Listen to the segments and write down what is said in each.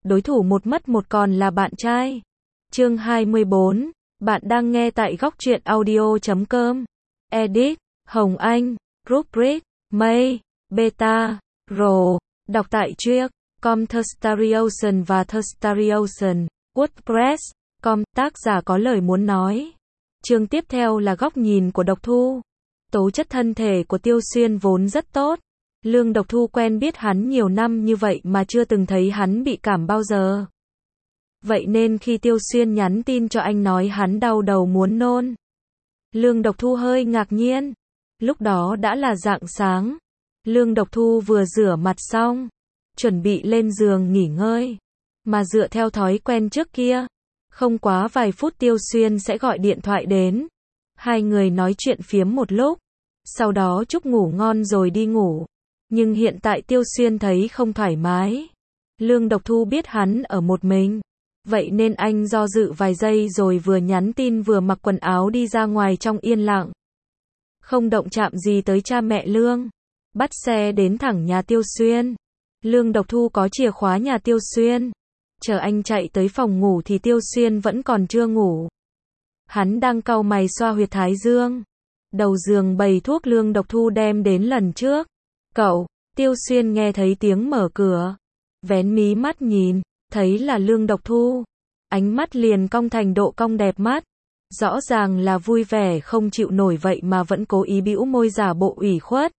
đối thủ một mất một còn là bạn trai. Chương 24, bạn đang nghe tại góc truyện audio.com. Edit, Hồng Anh, Rubric, May, Beta, Pro, đọc tại Triếc.com Thustarian và Thustarian, WordPress.com, tác giả có lời muốn nói. Chương tiếp theo là góc nhìn của Độc Thu. Tố chất thân thể của Tiêu Xuyên vốn rất tốt. Lương Độc Thu quen biết hắn nhiều năm như vậy mà chưa từng thấy hắn bị cảm bao giờ. Vậy nên khi Tiêu Xuyên nhắn tin cho anh nói hắn đau đầu muốn nôn, Lương Độc Thu hơi ngạc nhiên. Lúc đó đã là rạng sáng. Lương Độc Thu vừa rửa mặt xong, chuẩn bị lên giường nghỉ ngơi. Mà dựa theo thói quen trước kia, không quá vài phút Tiêu Xuyên sẽ gọi điện thoại đến. Hai người nói chuyện phiếm một lúc, sau đó chúc ngủ ngon rồi đi ngủ. Nhưng hiện tại Tiêu Xuyên thấy không thoải mái. Lương Độc Thu biết hắn ở một mình, vậy nên anh do dự vài giây rồi vừa nhắn tin vừa mặc quần áo đi ra ngoài trong yên lặng. Không động chạm gì tới cha mẹ Lương. Bắt xe đến thẳng nhà Tiêu Xuyên. Lương Độc Thu có chìa khóa nhà Tiêu Xuyên. Chờ anh chạy tới phòng ngủ thì Tiêu Xuyên vẫn còn chưa ngủ. Hắn đang cau mày xoa huyệt thái dương. Đầu giường bày thuốc Lương Độc Thu đem đến lần trước. Cậu, Tiêu Xuyên nghe thấy tiếng mở cửa. Vén mí mắt nhìn, thấy là Lương Độc Thu. Ánh mắt liền cong thành độ cong đẹp mắt. Rõ ràng là vui vẻ không chịu nổi vậy mà vẫn cố ý bĩu môi giả bộ ủy khuất.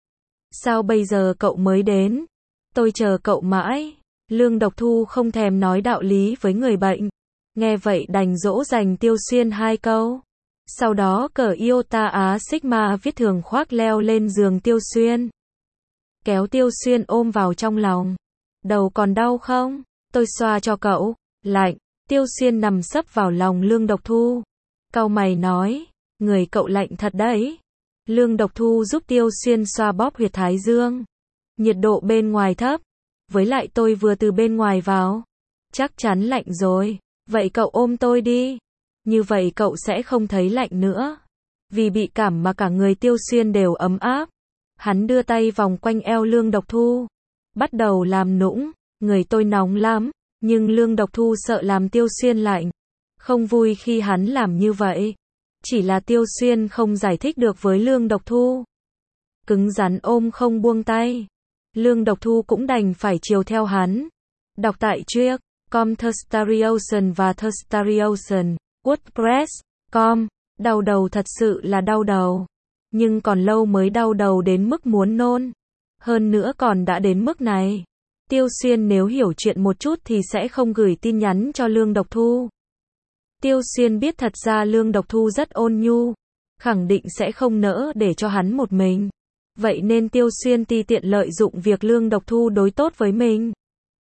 Sao bây giờ cậu mới đến? Tôi chờ cậu mãi. Lương Độc Thu không thèm nói đạo lý với người bệnh. Nghe vậy đành dỗ dành Tiêu Xuyên hai câu. Sau đó cởi Iota Á Sigma viết thường khoác leo lên giường Tiêu Xuyên. Kéo Tiêu Xuyên ôm vào trong lòng. Đầu còn đau không? Tôi xoa cho cậu. Lạnh. Tiêu Xuyên nằm sấp vào lòng Lương Độc Thu. Cau mày nói, người cậu lạnh thật đấy. Lương Độc Thu giúp Tiêu Xuyên xoa bóp huyệt thái dương. Nhiệt độ bên ngoài thấp. Với lại tôi vừa từ bên ngoài vào. Chắc chắn lạnh rồi. Vậy cậu ôm tôi đi. Như vậy cậu sẽ không thấy lạnh nữa. Vì bị cảm mà cả người Tiêu Xuyên đều ấm áp. Hắn đưa tay vòng quanh eo Lương Độc Thu. Bắt đầu làm nũng. Người tôi nóng lắm. Nhưng Lương Độc Thu sợ làm Tiêu Xuyên lạnh. Không vui khi hắn làm như vậy. Chỉ là Tiêu Xuyên không giải thích được với Lương Độc Thu. Cứng rắn ôm không buông tay. Lương Độc Thu cũng đành phải chiều theo hắn. Đọc tại Triếc.com Thustarian và Thustarian, WordPress.com. Đau đầu thật sự là đau đầu. Nhưng còn lâu mới đau đầu đến mức muốn nôn. Hơn nữa còn đã đến mức này. Tiêu Xuyên nếu hiểu chuyện một chút thì sẽ không gửi tin nhắn cho Lương Độc Thu. Tiêu Xuyên biết thật ra Lương Độc Thu rất ôn nhu. Khẳng định sẽ không nỡ để cho hắn một mình. Vậy nên Tiêu Xuyên ti tiện lợi dụng việc Lương Độc Thu đối tốt với mình.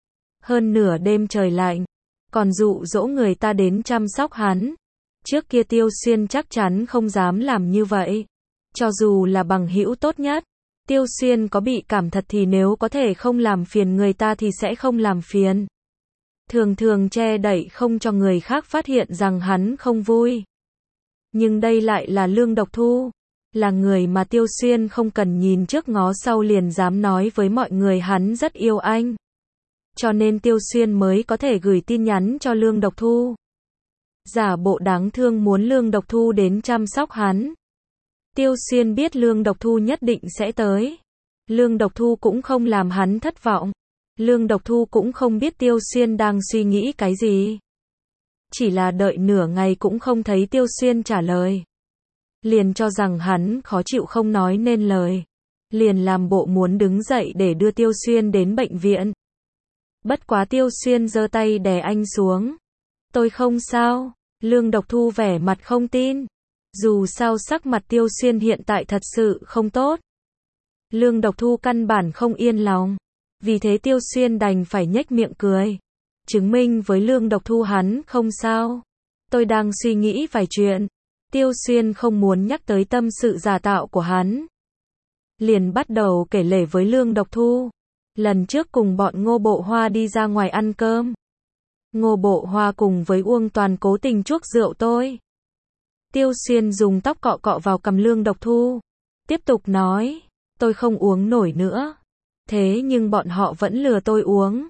Hơn nửa đêm trời lạnh. Còn dụ dỗ người ta đến chăm sóc hắn. Trước kia Tiêu Xuyên chắc chắn không dám làm như vậy. Cho dù là bằng hữu tốt nhất. Tiêu Xuyên có bị cảm thật thì nếu có thể không làm phiền người ta thì sẽ không làm phiền. Thường thường che đậy không cho người khác phát hiện rằng hắn không vui. Nhưng đây lại là Lương Độc Thu. Là người mà Tiêu Xuyên không cần nhìn trước ngó sau liền dám nói với mọi người hắn rất yêu anh. Cho nên Tiêu Xuyên mới có thể gửi tin nhắn cho Lương Độc Thu. Giả bộ đáng thương muốn Lương Độc Thu đến chăm sóc hắn. Tiêu Xuyên biết Lương Độc Thu nhất định sẽ tới. Lương Độc Thu cũng không làm hắn thất vọng. Lương Độc Thu cũng không biết Tiêu Xuyên đang suy nghĩ cái gì. Chỉ là đợi nửa ngày cũng không thấy Tiêu Xuyên trả lời. Liền cho rằng hắn khó chịu không nói nên lời. Liền làm bộ muốn đứng dậy để đưa Tiêu Xuyên đến bệnh viện. Bất quá Tiêu Xuyên giơ tay đè anh xuống. Tôi không sao. Lương Độc Thu vẻ mặt không tin. Dù sao sắc mặt Tiêu Xuyên hiện tại thật sự không tốt. Lương Độc Thu căn bản không yên lòng. Vì thế Tiêu Xuyên đành phải nhếch miệng cười. Chứng minh với Lương Độc Thu hắn không sao. Tôi đang suy nghĩ vài chuyện. Tiêu Xuyên không muốn nhắc tới tâm sự giả tạo của hắn. Liền bắt đầu kể lể với Lương Độc Thu. Lần trước cùng bọn Ngô Bộ Hoa đi ra ngoài ăn cơm. Ngô Bộ Hoa cùng với Uông Toàn cố tình chuốc rượu tôi. Tiêu Xuyên dùng tóc cọ cọ vào cằm Lương Độc Thu. Tiếp tục nói. Tôi không uống nổi nữa. Thế nhưng bọn họ vẫn lừa tôi uống.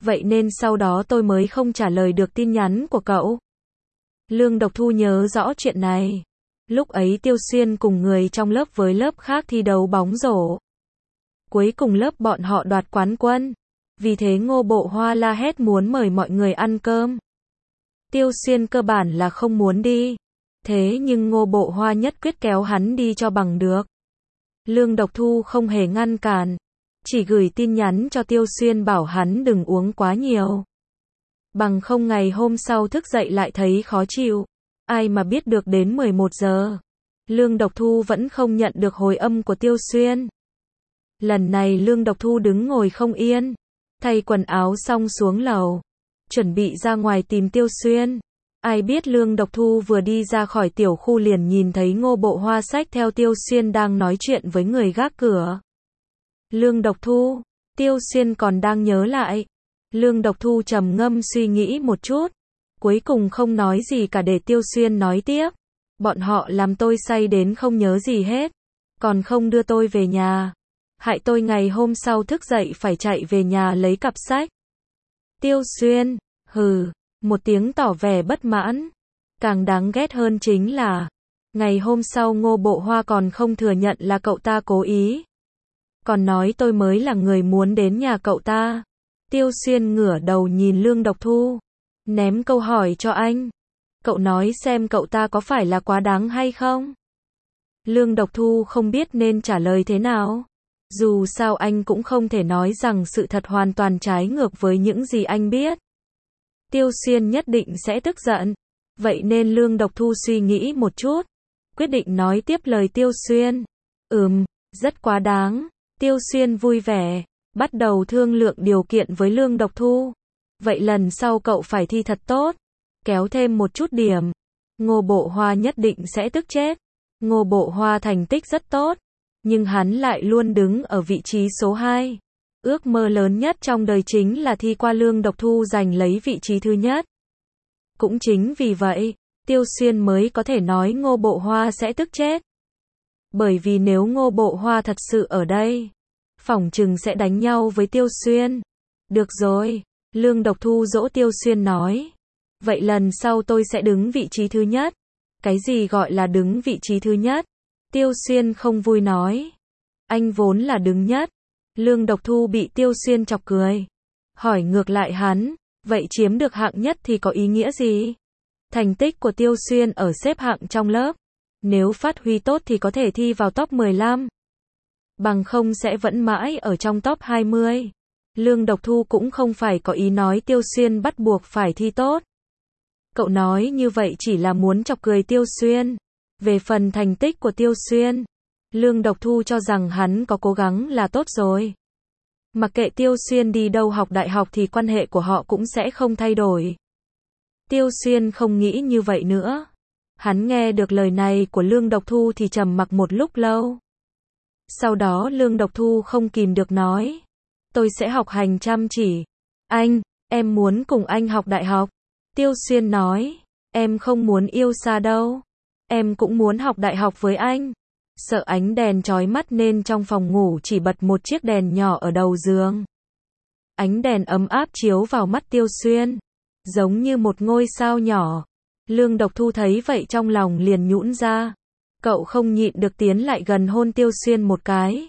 vậy nên sau đó tôi mới không trả lời được tin nhắn của cậu. Lương Độc Thu nhớ rõ chuyện này. Lúc ấy Tiêu Xuyên cùng người trong lớp với lớp khác thi đấu bóng rổ. Cuối cùng lớp bọn họ đoạt quán quân. Vì thế Ngô Bộ Hoa la hét muốn mời mọi người ăn cơm. Tiêu Xuyên cơ bản là không muốn đi. Thế nhưng Ngô Bộ Hoa nhất quyết kéo hắn đi cho bằng được. Lương Độc Thu không hề ngăn cản. Chỉ gửi tin nhắn cho Tiêu Xuyên bảo hắn đừng uống quá nhiều. Bằng không ngày hôm sau thức dậy lại thấy khó chịu. Ai mà biết được đến 11 giờ. Lương Độc Thu vẫn không nhận được hồi âm của Tiêu Xuyên. Lần này Lương Độc Thu đứng ngồi không yên. Thay quần áo xong xuống lầu. Chuẩn bị ra ngoài tìm Tiêu Xuyên. Ai biết Lương Độc Thu vừa đi ra khỏi tiểu khu liền nhìn thấy Ngô Bộ Hoa xách theo Tiêu Xuyên đang nói chuyện với người gác cửa. Lương Độc Thu, Tiêu Xuyên còn đang nhớ lại. Lương Độc Thu trầm ngâm suy nghĩ một chút. Cuối cùng không nói gì cả để Tiêu Xuyên nói tiếp. Bọn họ làm tôi say đến không nhớ gì hết. Còn không đưa tôi về nhà. Hại tôi ngày hôm sau thức dậy phải chạy về nhà lấy cặp sách. Tiêu Xuyên, hừ, một tiếng tỏ vẻ bất mãn. Càng đáng ghét hơn chính là, ngày hôm sau Ngô Bộ Hoa còn không thừa nhận là cậu ta cố ý. Còn nói tôi mới là người muốn đến nhà cậu ta. Tiêu Xuyên ngửa đầu nhìn Lương Độc Thu. Ném câu hỏi cho anh. Cậu nói xem cậu ta có phải là quá đáng hay không? Lương Độc Thu không biết nên trả lời thế nào. Dù sao anh cũng không thể nói rằng sự thật hoàn toàn trái ngược với những gì anh biết. Tiêu Xuyên nhất định sẽ tức giận. Vậy nên Lương Độc Thu suy nghĩ một chút. Quyết định nói tiếp lời Tiêu Xuyên. Rất quá đáng. Tiêu Xuyên vui vẻ. Bắt đầu thương lượng điều kiện với Lương Độc Thu. Vậy lần sau cậu phải thi thật tốt. Kéo thêm một chút điểm. Ngô Bộ Hoa nhất định sẽ tức chết. Ngô Bộ Hoa thành tích rất tốt. Nhưng hắn lại luôn đứng ở vị trí số 2. Ước mơ lớn nhất trong đời chính là thi qua Lương Độc Thu giành lấy vị trí thứ nhất. Cũng chính vì vậy, Tiêu Xuyên mới có thể nói Ngô Bộ Hoa sẽ tức chết. Bởi vì nếu Ngô Bộ Hoa thật sự ở đây, phỏng chừng sẽ đánh nhau với Tiêu Xuyên. Được rồi, Lương Độc Thu dỗ Tiêu Xuyên nói. Vậy lần sau tôi sẽ đứng vị trí thứ nhất. Cái gì gọi là đứng vị trí thứ nhất? Tiêu Xuyên không vui nói. Anh vốn là đứng nhất. Lương Độc Thu bị Tiêu Xuyên chọc cười. Hỏi ngược lại hắn, vậy chiếm được hạng nhất thì có ý nghĩa gì? Thành tích của Tiêu Xuyên ở xếp hạng trong lớp. Nếu phát huy tốt thì có thể thi vào top 15. Bằng không sẽ vẫn mãi ở trong top 20. Lương Độc Thu cũng không phải có ý nói Tiêu Xuyên bắt buộc phải thi tốt. Cậu nói như vậy chỉ là muốn chọc cười Tiêu Xuyên. Về phần thành tích của Tiêu Xuyên, Lương Độc Thu cho rằng hắn có cố gắng là tốt rồi. Mặc kệ Tiêu Xuyên đi đâu học đại học thì quan hệ của họ cũng sẽ không thay đổi. Tiêu Xuyên không nghĩ như vậy nữa. Hắn nghe được lời này của Lương Độc Thu thì trầm mặc một lúc lâu. Sau đó Lương Độc Thu không kìm được nói. Tôi sẽ học hành chăm chỉ. Anh, em muốn cùng anh học đại học. Tiêu Xuyên nói. Em không muốn yêu xa đâu. Em cũng muốn học đại học với anh. Sợ ánh đèn chói mắt nên trong phòng ngủ chỉ bật một chiếc đèn nhỏ ở đầu giường. Ánh đèn ấm áp chiếu vào mắt Tiêu Xuyên. Giống như một ngôi sao nhỏ. Lương Độc Thu thấy vậy trong lòng liền nhũn ra. Cậu không nhịn được tiến lại gần hôn Tiêu Xuyên một cái.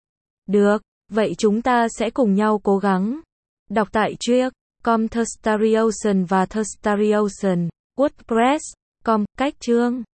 Được, vậy chúng ta sẽ cùng nhau cố gắng. Đọc tại Triếc.com Thirstory Ocean và Thirstory Ocean, WordPress.com, cách chương.